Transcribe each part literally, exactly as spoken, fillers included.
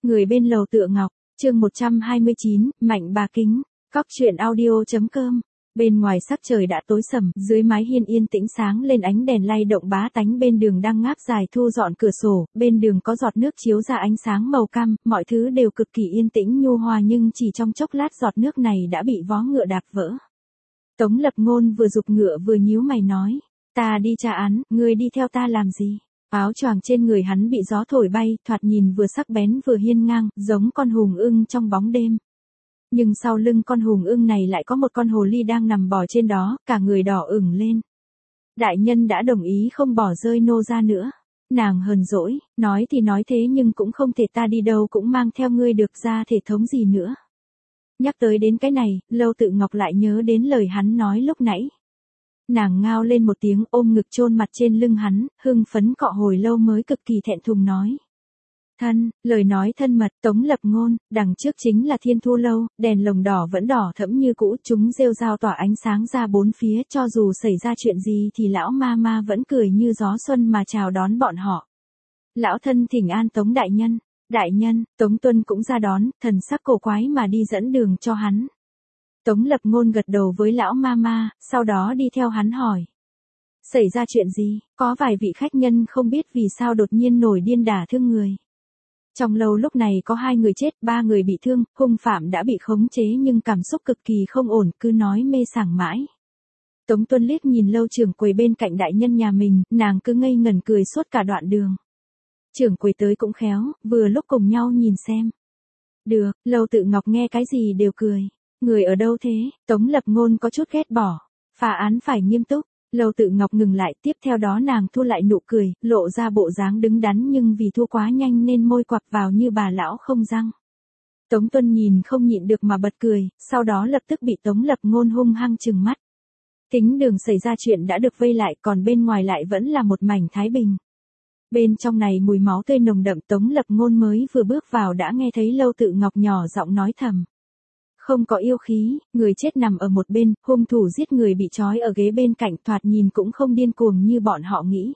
Người bên lầu tựa ngọc, chương một trăm hai mươi chín, Mạnh bà kính, cóc truyện audio.com. Bên ngoài sắc trời đã tối sầm, dưới mái hiên yên tĩnh sáng lên ánh đèn lay động bá tánh bên đường đang ngáp dài thu dọn cửa sổ, bên đường có giọt nước chiếu ra ánh sáng màu cam, mọi thứ đều cực kỳ yên tĩnh nhu hòa nhưng chỉ trong chốc lát giọt nước này đã bị vó ngựa đạp vỡ. Tống Lập Ngôn vừa giục ngựa vừa nhíu mày nói, ta đi tra án, ngươi đi theo ta làm gì? Áo choàng trên người hắn bị gió thổi bay, thoạt nhìn vừa sắc bén vừa hiên ngang, giống con hùng ưng trong bóng đêm. Nhưng sau lưng con hùng ưng này lại có một con hồ ly đang nằm bò trên đó, cả người đỏ ửng lên. Đại nhân đã đồng ý không bỏ rơi nô ra nữa. Nàng hờn dỗi, nói thì nói thế nhưng cũng không thể, ta đi đâu cũng mang theo ngươi được, ra thể thống gì nữa. Nhắc tới đến cái này, Lâu Tự Ngọc lại nhớ đến lời hắn nói lúc nãy. Nàng ngao lên một tiếng ôm ngực chôn mặt trên lưng hắn, hưng phấn cọ hồi lâu mới cực kỳ thẹn thùng nói. Thân, lời nói thân mật, Tống Lập Ngôn, đằng trước chính là Thiên Thu Lâu, đèn lồng đỏ vẫn đỏ thẫm như cũ, chúng rêu rao tỏa ánh sáng ra bốn phía, cho dù xảy ra chuyện gì thì lão ma ma vẫn cười như gió xuân mà chào đón bọn họ. Lão thân thỉnh an Tống đại nhân, đại nhân, Tống Tuân cũng ra đón, thần sắc cổ quái mà đi dẫn đường cho hắn. Tống Lập Ngôn gật đầu với lão ma ma, sau đó đi theo hắn hỏi. Xảy ra chuyện gì, có vài vị khách nhân không biết vì sao đột nhiên nổi điên đả thương người. Trong lâu lúc này có hai người chết, ba người bị thương, hung phạm đã bị khống chế nhưng cảm xúc cực kỳ không ổn, cứ nói mê sảng mãi. Tống Tuân liếc nhìn Lâu trưởng quầy bên cạnh đại nhân nhà mình, nàng cứ ngây ngẩn cười suốt cả đoạn đường. Trưởng quầy tới cũng khéo, vừa lúc cùng nhau nhìn xem. Được, Lâu Tự Ngọc nghe cái gì đều cười. Người ở đâu thế? Tống Lập Ngôn có chút ghét bỏ. Phá án phải nghiêm túc. Lâu Tự Ngọc ngừng lại, tiếp theo đó nàng thu lại nụ cười, lộ ra bộ dáng đứng đắn nhưng vì thua quá nhanh nên môi quặp vào như bà lão không răng. Tống Tuân nhìn không nhịn được mà bật cười, sau đó lập tức bị Tống Lập Ngôn hung hăng trừng mắt. Thính đường xảy ra chuyện đã được vây lại, còn bên ngoài lại vẫn là một mảnh thái bình. Bên trong này mùi máu tươi nồng đậm, Tống Lập Ngôn mới vừa bước vào đã nghe thấy Lâu Tự Ngọc nhỏ giọng nói thầm. Không có yêu khí, người chết nằm ở một bên, hung thủ giết người bị trói ở ghế bên cạnh, thoạt nhìn cũng không điên cuồng như bọn họ nghĩ.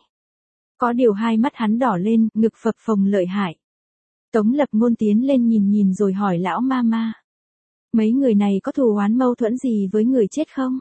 Có điều hai mắt hắn đỏ lên, ngực phập phồng lợi hại. Tống Lập Ngôn tiến lên nhìn nhìn rồi hỏi lão ma ma. Mấy người này có thù oán mâu thuẫn gì với người chết không?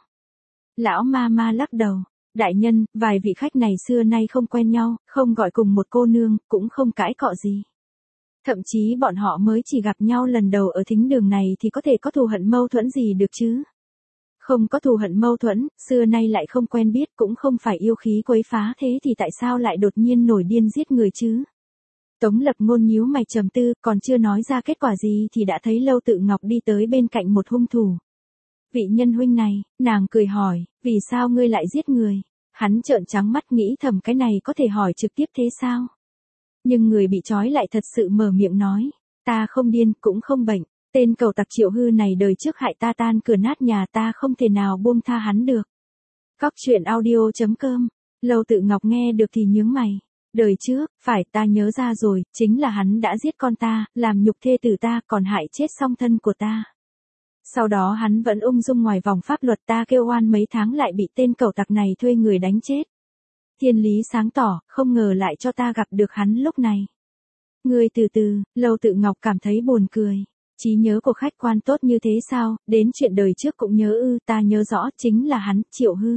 Lão ma ma lắc đầu. Đại nhân, vài vị khách này xưa nay không quen nhau, không gọi cùng một cô nương, cũng không cãi cọ gì. Thậm chí bọn họ mới chỉ gặp nhau lần đầu ở thính đường này thì có thể có thù hận mâu thuẫn gì được chứ? Không có thù hận mâu thuẫn, xưa nay lại không quen biết, cũng không phải yêu khí quấy phá, thế thì tại sao lại đột nhiên nổi điên giết người chứ? Tống Lập Ngôn nhíu mày trầm tư, còn chưa nói ra kết quả gì thì đã thấy Lâu Tự Ngọc đi tới bên cạnh một hung thủ. Vị nhân huynh này, nàng cười hỏi, vì sao ngươi lại giết người? Hắn trợn trắng mắt nghĩ thầm cái này có thể hỏi trực tiếp thế sao? Nhưng người bị trói lại thật sự mở miệng nói, ta không điên, cũng không bệnh, tên cẩu tặc Triệu Hư này đời trước hại ta tan cửa nát nhà, ta không thể nào buông tha hắn được. Cóc truyện audio.com. Lâu Tự Ngọc nghe được thì nhướng mày. Đời trước, phải, ta nhớ ra rồi, chính là hắn đã giết con ta, làm nhục thê tử ta, còn hại chết song thân của ta. Sau đó hắn vẫn ung dung ngoài vòng pháp luật, ta kêu oan mấy tháng lại bị tên cẩu tặc này thuê người đánh chết. Thiên lý sáng tỏ, không ngờ lại cho ta gặp được hắn lúc này. Ngươi từ từ, Lâu Tự Ngọc cảm thấy buồn cười. Trí nhớ của khách quan tốt như thế sao, đến chuyện đời trước cũng nhớ ư, ta nhớ rõ chính là hắn, Triệu Hư.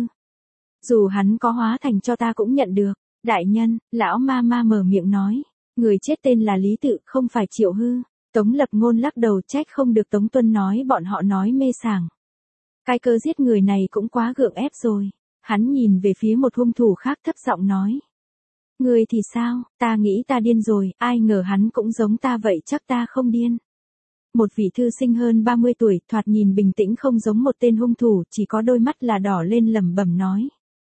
Dù hắn có hóa thành cho ta cũng nhận được. Đại nhân, lão ma ma mở miệng nói. Người chết tên là Lý Tự, không phải Triệu Hư. Tống Lập Ngôn lắc đầu, trách không được Tống Tuân nói bọn họ nói mê sảng. Cái cơ giết người này cũng quá gượng ép rồi. Hắn nhìn về phía một hung thủ khác thấp giọng nói. Người thì sao, ta nghĩ ta điên rồi, ai ngờ hắn cũng giống ta vậy, chắc ta không điên. Một vị thư sinh hơn ba mươi tuổi, thoạt nhìn bình tĩnh không giống một tên hung thủ, chỉ có đôi mắt là đỏ lên lẩm bẩm nói.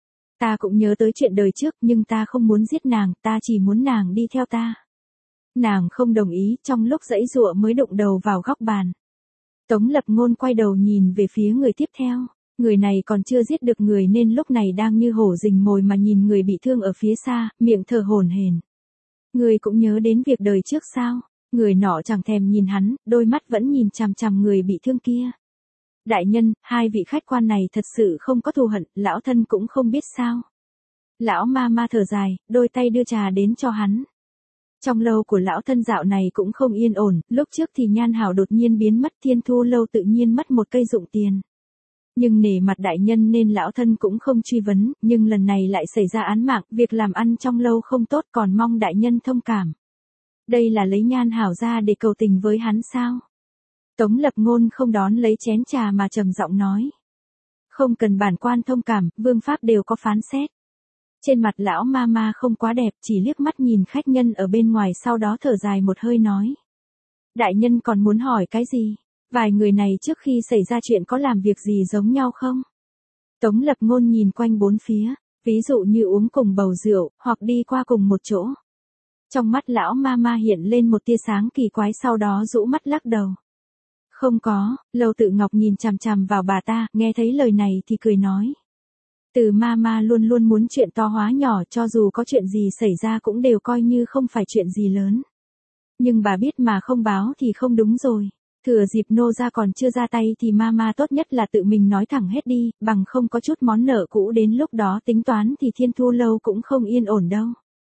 Ta cũng nhớ tới chuyện đời trước, nhưng ta không muốn giết nàng, ta chỉ muốn nàng đi theo ta. Nàng không đồng ý, trong lúc giãy giụa mới đụng đầu vào góc bàn. Tống Lập Ngôn quay đầu nhìn về phía người tiếp theo. Người này còn chưa giết được người nên lúc này đang như hổ rình mồi mà nhìn người bị thương ở phía xa, miệng thở hổn hển. Người cũng nhớ đến việc đời trước sao? Người nọ chẳng thèm nhìn hắn, đôi mắt vẫn nhìn chằm chằm người bị thương kia. Đại nhân, hai vị khách quan này thật sự không có thù hận, lão thân cũng không biết sao. Lão ma ma thở dài, đôi tay đưa trà đến cho hắn. Trong lâu của lão thân dạo này cũng không yên ổn, lúc trước thì Nhan Hảo đột nhiên biến mất, Thiên Thu lâu tự nhiên mất một cây dụng tiền. Nhưng nể mặt đại nhân nên lão thân cũng không truy vấn, nhưng lần này lại xảy ra án mạng, việc làm ăn trong lâu không tốt, còn mong đại nhân thông cảm. Đây là lấy Nhan Hảo ra để cầu tình với hắn sao? Tống Lập Ngôn không đón lấy chén trà mà trầm giọng nói. Không cần bản quan thông cảm, vương pháp đều có phán xét. Trên mặt lão ma ma không quá đẹp, chỉ liếc mắt nhìn khách nhân ở bên ngoài, sau đó thở dài một hơi nói. Đại nhân còn muốn hỏi cái gì? Vài người này trước khi xảy ra chuyện có làm việc gì giống nhau không? Tống Lập Ngôn nhìn quanh bốn phía, ví dụ như uống cùng bầu rượu, hoặc đi qua cùng một chỗ. Trong mắt lão ma ma hiện lên một tia sáng kỳ quái, sau đó rũ mắt lắc đầu. Không có. Lâu Tự Ngọc nhìn chằm chằm vào bà ta, nghe thấy lời này thì cười nói. Từ ma ma luôn luôn muốn chuyện to hóa nhỏ, cho dù có chuyện gì xảy ra cũng đều coi như không phải chuyện gì lớn. Nhưng bà biết mà không báo thì không đúng rồi. Thừa dịp nô gia còn chưa ra tay thì ma ma tốt nhất là tự mình nói thẳng hết đi, bằng không có chút món nợ cũ đến lúc đó tính toán thì Thiên Thu lâu cũng không yên ổn đâu.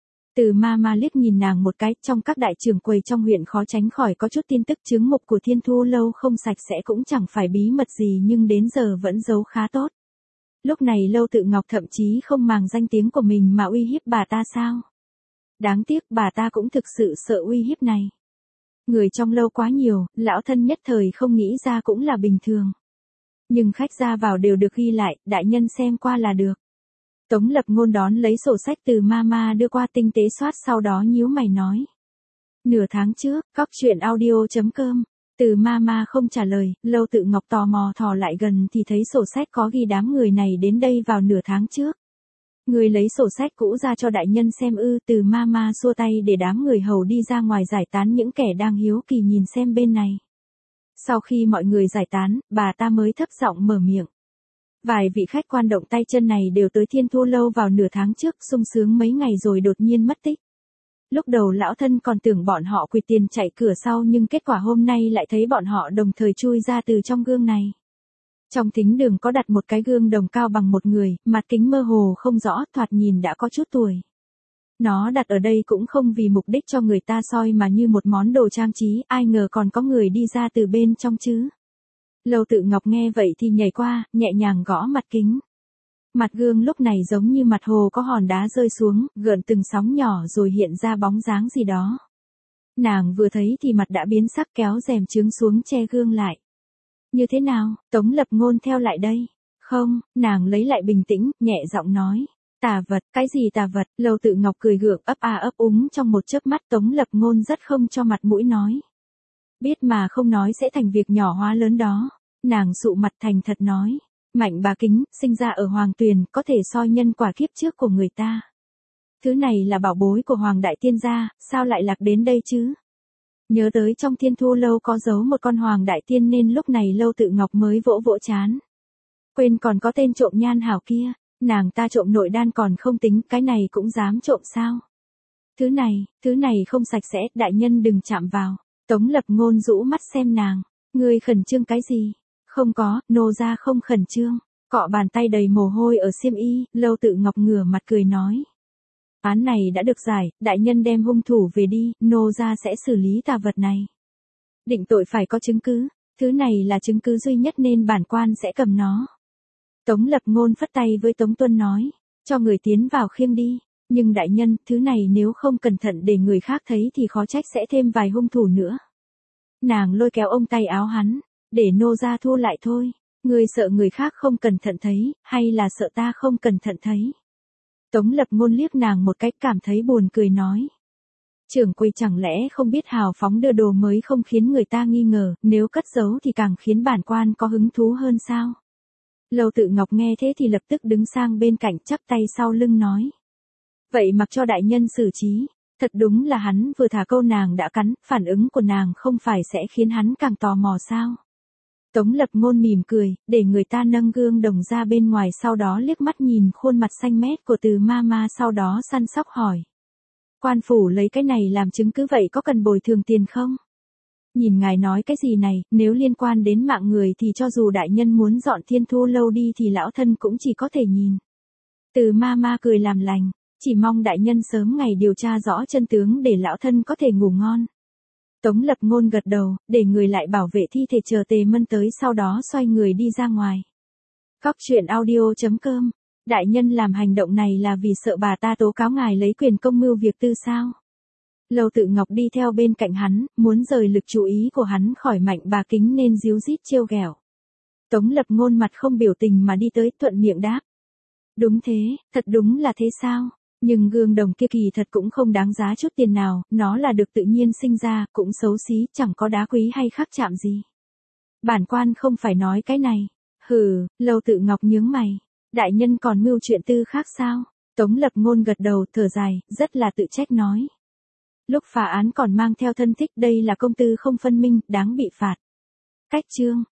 Từ ma ma liếc nhìn nàng một cái, trong các đại trưởng quầy trong huyện khó tránh khỏi có chút tin tức chứng mục của Thiên Thu lâu không sạch sẽ, cũng chẳng phải bí mật gì nhưng đến giờ vẫn giấu khá tốt. Lúc này Lâu Tự Ngọc thậm chí không màng danh tiếng của mình mà uy hiếp bà ta sao? Đáng tiếc bà ta cũng thực sự sợ uy hiếp này. Người trong lâu quá nhiều, lão thân nhất thời không nghĩ ra cũng là bình thường. Nhưng khách ra vào đều được ghi lại, đại nhân xem qua là được. Tống Lập Ngôn đón lấy sổ sách từ mama đưa qua tinh tế soát, sau đó nhíu mày nói. Nửa tháng trước, cóc truyện audio chấm com. Từ mama không trả lời, Lâu Tự Ngọc tò mò thò lại gần thì thấy sổ sách có ghi đám người này đến đây vào nửa tháng trước. Người lấy sổ sách cũ ra cho đại nhân xem ư? Từ mama xua tay để đám người hầu đi ra ngoài giải tán những kẻ đang hiếu kỳ nhìn xem bên này. Sau khi mọi người giải tán, bà ta mới thấp giọng mở miệng. Vài vị khách quan động tay chân này đều tới Thiên Thu lâu vào nửa tháng trước, sung sướng mấy ngày rồi đột nhiên mất tích. Lúc đầu lão thân còn tưởng bọn họ quỵt tiền chạy cửa sau, nhưng kết quả hôm nay lại thấy bọn họ đồng thời chui ra từ trong gương này. Trong thính đường có đặt một cái gương đồng cao bằng một người, mặt kính mơ hồ không rõ, thoạt nhìn đã có chút tuổi. Nó đặt ở đây cũng không vì mục đích cho người ta soi mà như một món đồ trang trí, ai ngờ còn có người đi ra từ bên trong chứ. Lâu Tự Ngọc nghe vậy thì nhảy qua, nhẹ nhàng gõ mặt kính. Mặt gương lúc này giống như mặt hồ có hòn đá rơi xuống, gợn từng sóng nhỏ rồi hiện ra bóng dáng gì đó. Nàng vừa thấy thì mặt đã biến sắc, kéo rèm chướng xuống che gương lại. Như thế nào? Tống Lập Ngôn theo lại đây. Không, nàng lấy lại bình tĩnh, nhẹ giọng nói. Tà vật, cái gì tà vật? Lâu Tự Ngọc cười gượng, ấp a ấp úng trong một chớp mắt. Tống Lập Ngôn rất không cho mặt mũi nói. Biết mà không nói sẽ thành việc nhỏ hóa lớn đó. Nàng sụ mặt thành thật nói. Mạnh bà Kính, sinh ra ở Hoàng Tuyền, có thể soi nhân quả kiếp trước của người ta. Thứ này là bảo bối của Hoàng Đại Tiên gia, sao lại lạc đến đây chứ? Nhớ tới trong Thiên Thu lâu có giấu một con Hoàng Đại Tiên nên lúc này Lâu Tự Ngọc mới vỗ vỗ chán. Quên còn có tên trộm Nhan Hảo kia, nàng ta trộm nội đan còn không tính, cái này cũng dám trộm sao? Thứ này, thứ này không sạch sẽ, đại nhân đừng chạm vào. Tống Lập Ngôn rũ mắt xem nàng, ngươi khẩn trương cái gì? Không có, nô gia không khẩn trương. Cọ bàn tay đầy mồ hôi ở xiêm y, Lâu Tự Ngọc ngửa mặt cười nói. Án này đã được giải, đại nhân đem hung thủ về đi, nô gia sẽ xử lý tà vật này. Định tội phải có chứng cứ, thứ này là chứng cứ duy nhất nên bản quan sẽ cầm nó. Tống Lập Ngôn phất tay với Tống Tuân nói, cho người tiến vào khiêng đi, nhưng đại nhân, thứ này nếu không cẩn thận để người khác thấy thì khó trách sẽ thêm vài hung thủ nữa. Nàng lôi kéo ông tay áo hắn, để nô gia thu lại thôi, ngươi sợ người khác không cẩn thận thấy, hay là sợ ta không cẩn thận thấy? Tống Lập Ngôn liếc nàng một cách cảm thấy buồn cười nói. Trưởng quầy chẳng lẽ không biết hào phóng đưa đồ mới không khiến người ta nghi ngờ, nếu cất giấu thì càng khiến bản quan có hứng thú hơn sao? Lâu Tự Ngọc nghe thế thì lập tức đứng sang bên cạnh chắp tay sau lưng nói. Vậy mặc cho đại nhân xử trí, thật đúng là hắn vừa thả câu nàng đã cắn, phản ứng của nàng không phải sẽ khiến hắn càng tò mò sao? Tống Lập Ngôn mỉm cười, để người ta nâng gương đồng ra bên ngoài, sau đó liếc mắt nhìn khuôn mặt xanh mét của Từ Mama, sau đó săn sóc hỏi. Quan phủ lấy cái này làm chứng cứ vậy có cần bồi thường tiền không? Nhìn ngài nói cái gì này, nếu liên quan đến mạng người thì cho dù đại nhân muốn dọn Thiên Thu lâu đi thì lão thân cũng chỉ có thể nhìn. Từ Mama cười làm lành, Chỉ mong đại nhân sớm ngày điều tra rõ chân tướng để lão thân có thể ngủ ngon. Tống Lập Ngôn gật đầu, để người lại bảo vệ thi thể chờ Tề Mân tới, sau đó xoay người đi ra ngoài. Cóc truyện audio chấm com. Đại nhân làm hành động này là vì sợ bà ta tố cáo ngài lấy quyền công mưu việc tư sao? Lâu Tự Ngọc đi theo bên cạnh hắn, muốn rời lực chú ý của hắn khỏi Mạnh Bà Kính nên díu dít trêu ghẹo. Tống Lập Ngôn mặt không biểu tình mà đi tới, thuận miệng đáp. Đúng thế, thật đúng là thế sao? Nhưng gương đồng kia kỳ thật cũng không đáng giá chút tiền nào, nó là được tự nhiên sinh ra, cũng xấu xí, chẳng có đá quý hay khắc chạm gì. Bản quan không phải nói cái này. Hừ, Lâu Tự Ngọc nhướng mày. Đại nhân còn mưu chuyện tư khác sao? Tống Lập Ngôn gật đầu, thở dài, rất là tự trách nói. Lúc phá án còn mang theo thân thích, đây là công tư không phân minh, đáng bị phạt. Cách chương.